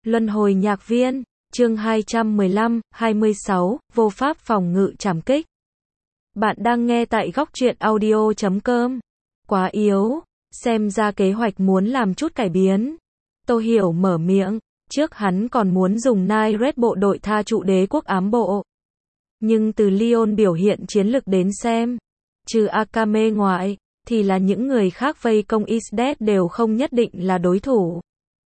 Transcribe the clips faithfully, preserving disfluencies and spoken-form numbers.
Luân hồi nhạc viên, chương hai trăm mười lăm, hai mươi sáu, vô pháp phòng ngự trảm kích. Bạn đang nghe tại góc truyện audio chấm com. Quá yếu, xem ra kế hoạch muốn làm chút cải biến. Tô Hiểu mở miệng, trước hắn còn muốn dùng Nai Red bộ đội tha trụ đế quốc ám bộ. Nhưng từ Leon biểu hiện chiến lực đến xem, trừ Akame ngoại, thì là những người khác vây công Isdet đều không nhất định là đối thủ.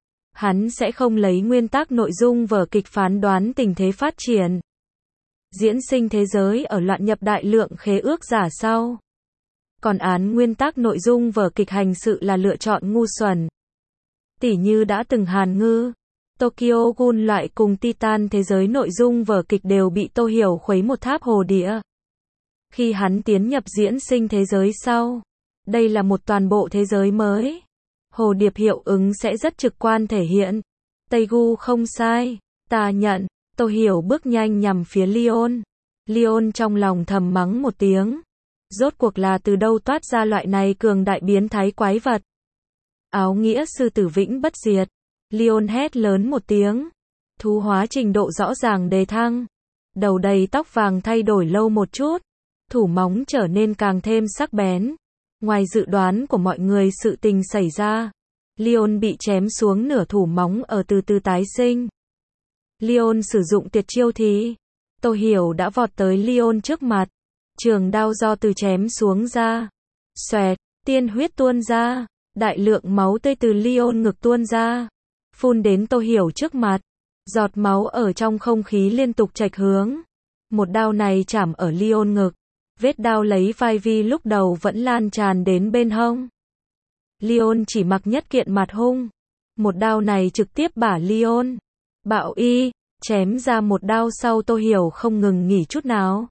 Hắn sẽ không lấy nguyên tắc nội dung vở kịch phán đoán tình thế phát triển. Diễn sinh thế giới ở loạn nhập đại lượng khế ước giả sau. Còn án nguyên tắc nội dung vở kịch hành sự là lựa chọn ngu xuẩn. Tỉ như đã từng Hàn Ngư, Tokyo Ghoul loại cùng Titan thế giới nội dung vở kịch đều bị Tô Hiểu khuấy một tháp hồ địa. Khi hắn tiến nhập diễn sinh thế giới sau, đây là một toàn bộ thế giới mới. Hồ điệp hiệu ứng sẽ rất trực quan thể hiện. Tây Gu không sai, ta nhận. Tô Hiểu bước nhanh nhằm phía Leon. Leon trong lòng thầm mắng một tiếng. Rốt cuộc là từ đâu toát ra loại này cường đại biến thái quái vật. Áo nghĩa sư tử vĩnh bất diệt. Leon hét lớn một tiếng. Thú hóa trình độ rõ ràng đề thăng. Đầu đầy tóc vàng thay đổi lâu một chút. Thủ móng trở nên càng thêm sắc bén. Ngoài dự đoán của mọi người sự tình xảy ra. Leon bị chém xuống nửa thủ móng ở từ từ tái sinh. Leon sử dụng tuyệt chiêu thì. Tô Hiểu đã vọt tới Leon trước mặt. Trường đao do từ chém xuống ra. Xoẹt, tiên huyết tuôn ra. Đại lượng máu tươi từ Leon ngực tuôn ra. Phun đến Tô Hiểu trước mặt. Giọt máu ở trong không khí liên tục chạch hướng. Một đao này chảm ở Leon ngực. Vết đao lấy vai vi lúc đầu vẫn lan tràn đến bên hông. Leon chỉ mặc nhất kiện mặt hung. Một đao này trực tiếp bả Leon. Bạo y, chém ra một đao sau Tô Hiểu không ngừng nghỉ chút nào.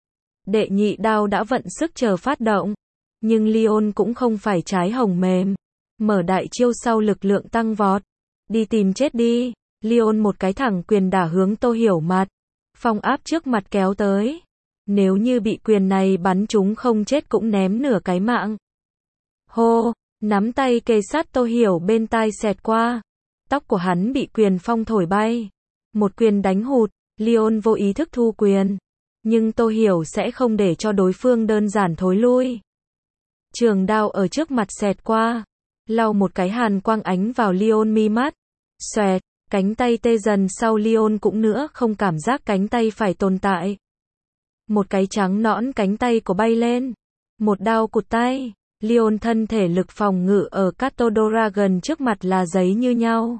Đệ nhị đao đã vận sức chờ phát động. Nhưng Leon cũng không phải trái hồng mềm. Mở đại chiêu sau lực lượng tăng vọt. Đi tìm chết đi. Leon một cái thẳng quyền đả hướng Tô Hiểu mặt. Phong áp trước mặt kéo tới. Nếu như bị quyền này bắn trúng không chết cũng ném nửa cái mạng. Hô, nắm tay kề sát Tô Hiểu bên tai xẹt qua. Tóc của hắn bị quyền phong thổi bay. Một quyền đánh hụt, Leon vô ý thức thu quyền. Nhưng Tô Hiểu sẽ không để cho đối phương đơn giản thối lui. Trường đao ở trước mặt xẹt qua. Lau một cái hàn quang ánh vào Leon mi mắt. Xoẹt, cánh tay tê dần sau Leon cũng nữa không cảm giác cánh tay phải tồn tại. Một cái trắng nõn cánh tay của bay lên. Một đao cụt tay. Leon thân thể lực phòng ngự ở Kato Dragon trước mặt là giấy như nhau.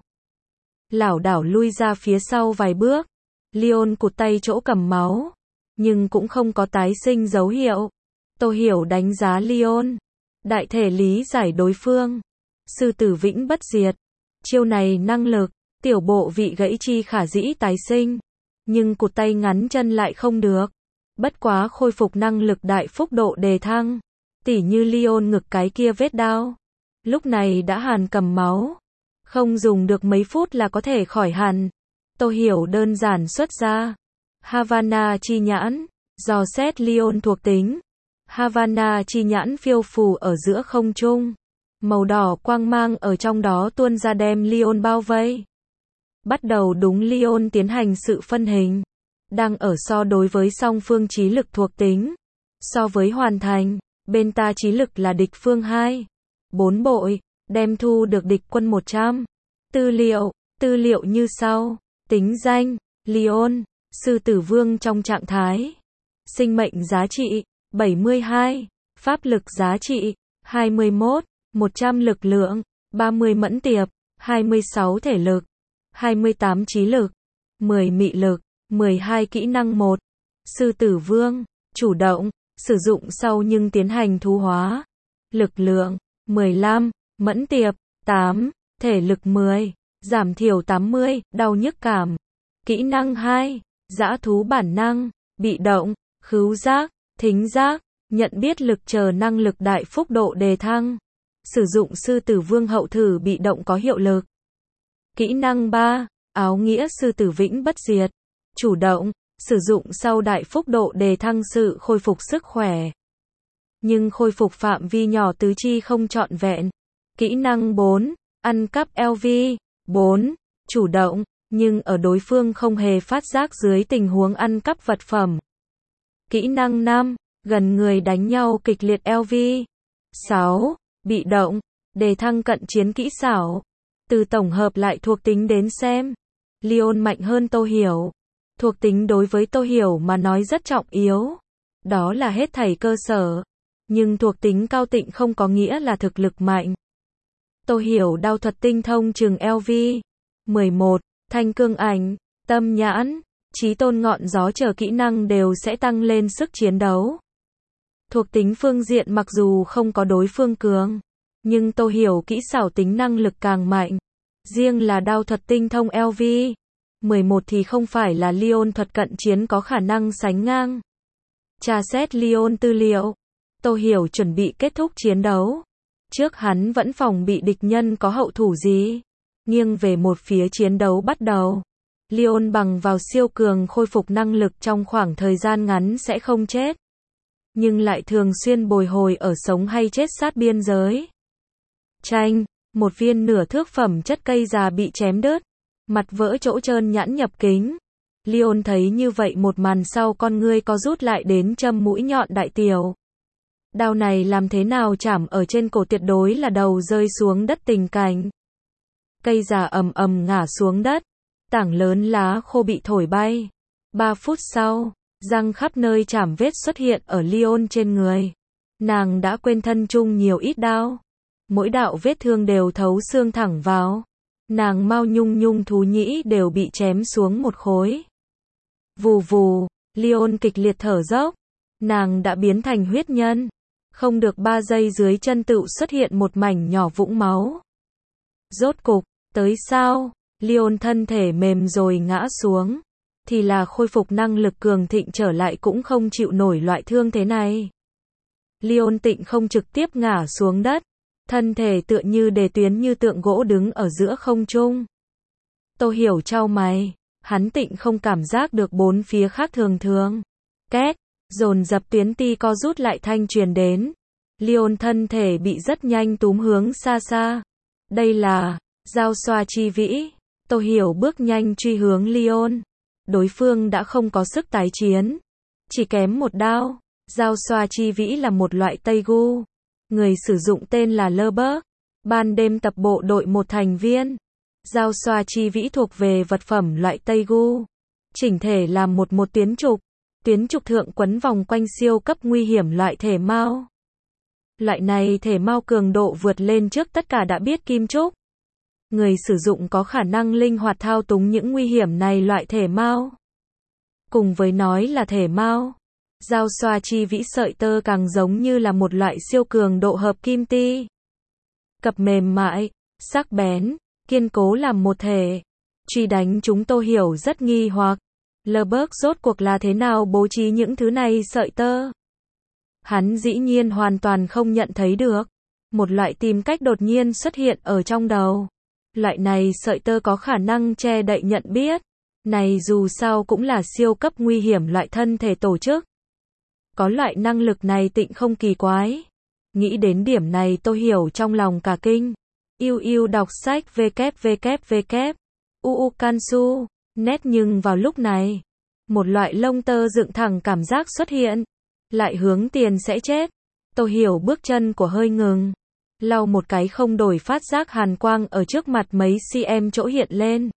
Lảo đảo lui ra phía sau vài bước. Leon cụt tay chỗ cầm máu. Nhưng cũng không có tái sinh dấu hiệu. Tô Hiểu đánh giá Leon. Đại thể lý giải đối phương. Sư tử vĩnh bất diệt. Chiêu này năng lực. Tiểu bộ vị gãy chi khả dĩ tái sinh. Nhưng cụt tay ngắn chân lại không được. Bất quá khôi phục năng lực đại phúc độ đề thăng. Tỉ như Leon ngực cái kia vết đao. Lúc này đã hàn cầm máu. Không dùng được mấy phút là có thể khỏi hẳn. Tô Hiểu đơn giản xuất ra. Havana chi nhãn. Dò xét Leon thuộc tính. Havana chi nhãn phiêu phù ở giữa không trung. Màu đỏ quang mang ở trong đó tuôn ra đem Leon bao vây. Bắt đầu đúng Leon tiến hành sự phân hình. Đang ở so đối với song phương trí lực thuộc tính. So với hoàn thành, bên ta trí lực là địch phương hai. bốn bội, đem thu được địch quân một trăm. Tư liệu, tư liệu như sau. Tính danh, Leon, sư tử vương trong trạng thái. Sinh mệnh giá trị, bảy mươi hai. Pháp lực giá trị, hai mươi mốt. một trăm lực lượng, ba mươi mẫn tiệp, hai mươi sáu thể lực, hai mươi tám trí lực, mười mị lực. mười hai kỹ năng một. Sư tử vương, chủ động, sử dụng sau nhưng tiến hành thú hóa. Lực lượng, mười lăm, mẫn tiệp, tám, thể lực mười, giảm thiểu tám mươi, đau nhức cảm. Kỹ năng hai, dã thú bản năng, bị động, khứu giác, thính giác, nhận biết lực chờ năng lực đại phúc độ đề thăng. Sử dụng sư tử vương hậu thử bị động có hiệu lực. Kỹ năng ba, áo nghĩa sư tử vĩnh bất diệt. Chủ động, sử dụng sau đại phúc độ đề thăng sự khôi phục sức khỏe. Nhưng khôi phục phạm vi nhỏ tứ chi không trọn vẹn. Kỹ năng bốn, ăn cắp lờ vê. bốn. Chủ động, nhưng ở đối phương không hề phát giác dưới tình huống ăn cắp vật phẩm. Kỹ năng năm, gần người đánh nhau kịch liệt lv. sáu. Bị động, đề thăng cận chiến kỹ xảo. Từ tổng hợp lại thuộc tính đến xem, Leon mạnh hơn Tô Hiểu. Thuộc tính đối với Tô Hiểu mà nói rất trọng yếu. Đó là hết thảy cơ sở. Nhưng thuộc tính cao tịnh không có nghĩa là thực lực mạnh. Tô Hiểu đao thuật tinh thông chừng lv. mười một. Thanh cương ảnh, tâm nhãn, chí tôn ngọn gió chờ kỹ năng đều sẽ tăng lên sức chiến đấu. Thuộc tính phương diện mặc dù không có đối phương cường, nhưng Tô Hiểu kỹ xảo tính năng lực càng mạnh. Riêng là đao thuật tinh thông lv. mười một thì không phải là Leon thuật cận chiến có khả năng sánh ngang. Tra xét Leon tư liệu. Tô Hiểu chuẩn bị kết thúc chiến đấu. Trước hắn vẫn phòng bị địch nhân có hậu thủ gì. Nghiêng về một phía chiến đấu bắt đầu. Leon bằng vào siêu cường khôi phục năng lực trong khoảng thời gian ngắn sẽ không chết. Nhưng lại thường xuyên bồi hồi ở sống hay chết sát biên giới. Chanh, một viên nửa thước phẩm chất cây già bị chém đứt. Mặt vỡ chỗ trơn nhãn nhập kính. Leon thấy như vậy một màn sau con ngươi có rút lại đến châm mũi nhọn đại tiểu. Đao này làm thế nào chảm ở trên cổ tuyệt đối là đầu rơi xuống đất tình cảnh. Cây già ầm ầm ngã xuống đất. Tảng lớn lá khô bị thổi bay. Ba phút sau, răng khắp nơi chảm vết xuất hiện ở Leon trên người. Nàng đã quên thân chung nhiều ít đao. Mỗi đạo vết thương đều thấu xương thẳng vào. Nàng mau nhung nhung thú nhĩ đều bị chém xuống một khối. Vù vù, Leon kịch liệt thở dốc. Nàng đã biến thành huyết nhân. Không được ba giây dưới chân tựu xuất hiện một mảnh nhỏ vũng máu. Rốt cục, tới sao? Leon thân thể mềm rồi ngã xuống. Thì là khôi phục năng lực cường thịnh trở lại cũng không chịu nổi loại thương thế này. Leon tịnh không trực tiếp ngã xuống đất. Thân thể tựa như đề tuyến như tượng gỗ đứng ở giữa không trung. Tô Hiểu chau mày. Hắn tịnh không cảm giác được bốn phía khác thường thường. Két, dồn dập tuyến ti co rút lại thanh truyền đến. Leon thân thể bị rất nhanh túm hướng xa xa. Đây là giao xoa chi vĩ. Tô Hiểu bước nhanh truy hướng Leon. Đối phương đã không có sức tái chiến. Chỉ kém một đao. Giao xoa chi vĩ là một loại tây gu. Người sử dụng tên là Lơ-bớt. Ban đêm tập bộ đội một thành viên. Giao xoa chi vĩ thuộc về vật phẩm loại tây gu. Chỉnh thể làm một một tuyến trục. Tuyến trục thượng quấn vòng quanh siêu cấp nguy hiểm loại thể mao. Loại này thể mao cường độ vượt lên trước tất cả đã biết kim trúc. Người sử dụng có khả năng linh hoạt thao túng những nguy hiểm này loại thể mao. Cùng với nói là thể mao, giao xoa chi vĩ sợi tơ càng giống như là một loại siêu cường độ hợp kim ti. Cập mềm mại, sắc bén, kiên cố làm một thể. Truy đánh chúng Tô Hiểu rất nghi hoặc. Lơ-bớt rốt cuộc là thế nào bố trí những thứ này sợi tơ? Hắn dĩ nhiên hoàn toàn không nhận thấy được. Một loại tìm cách đột nhiên xuất hiện ở trong đầu. Loại này sợi tơ có khả năng che đậy nhận biết. Này dù sao cũng là siêu cấp nguy hiểm loại thân thể tổ chức. Có loại năng lực này tịnh không kỳ quái. Nghĩ đến điểm này Tô Hiểu trong lòng cả kinh. Yêu yêu đọc sách www. uu kansu. Nét nhưng vào lúc này, một loại lông tơ dựng thẳng cảm giác xuất hiện. Lại hướng tiền sẽ chết. Tô Hiểu bước chân của hơi ngừng. Lau một cái không đổi phát giác hàn quang ở trước mặt mấy cm chỗ hiện lên.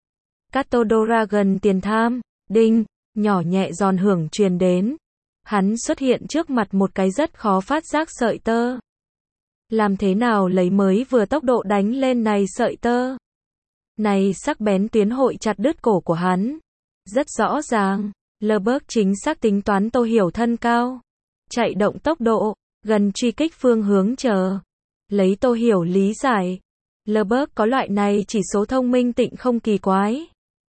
Catodora gần tiền tham. Đinh, nhỏ nhẹ giòn hưởng truyền đến. Hắn xuất hiện trước mặt một cái rất khó phát giác sợi tơ. Làm thế nào lấy mới vừa tốc độ đánh lên này sợi tơ? Này sắc bén tuyến hội chặt đứt cổ của hắn. Rất rõ ràng, Lơ-bớt chính xác tính toán Tô Hiểu thân cao. Chạy động tốc độ, gần truy kích phương hướng chờ. Lấy Tô Hiểu lý giải. Lơ-bớt có loại này chỉ số thông minh tịnh không kỳ quái.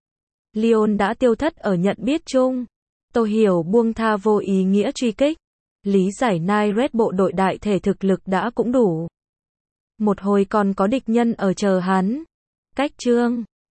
Leon đã tiêu thất ở nhận biết chung. Tô Hiểu buông tha vô ý nghĩa truy kích. Lý giải Nairet bộ đội đại thể thực lực đã cũng đủ. Một hồi còn có địch nhân ở chờ hắn. Cách chương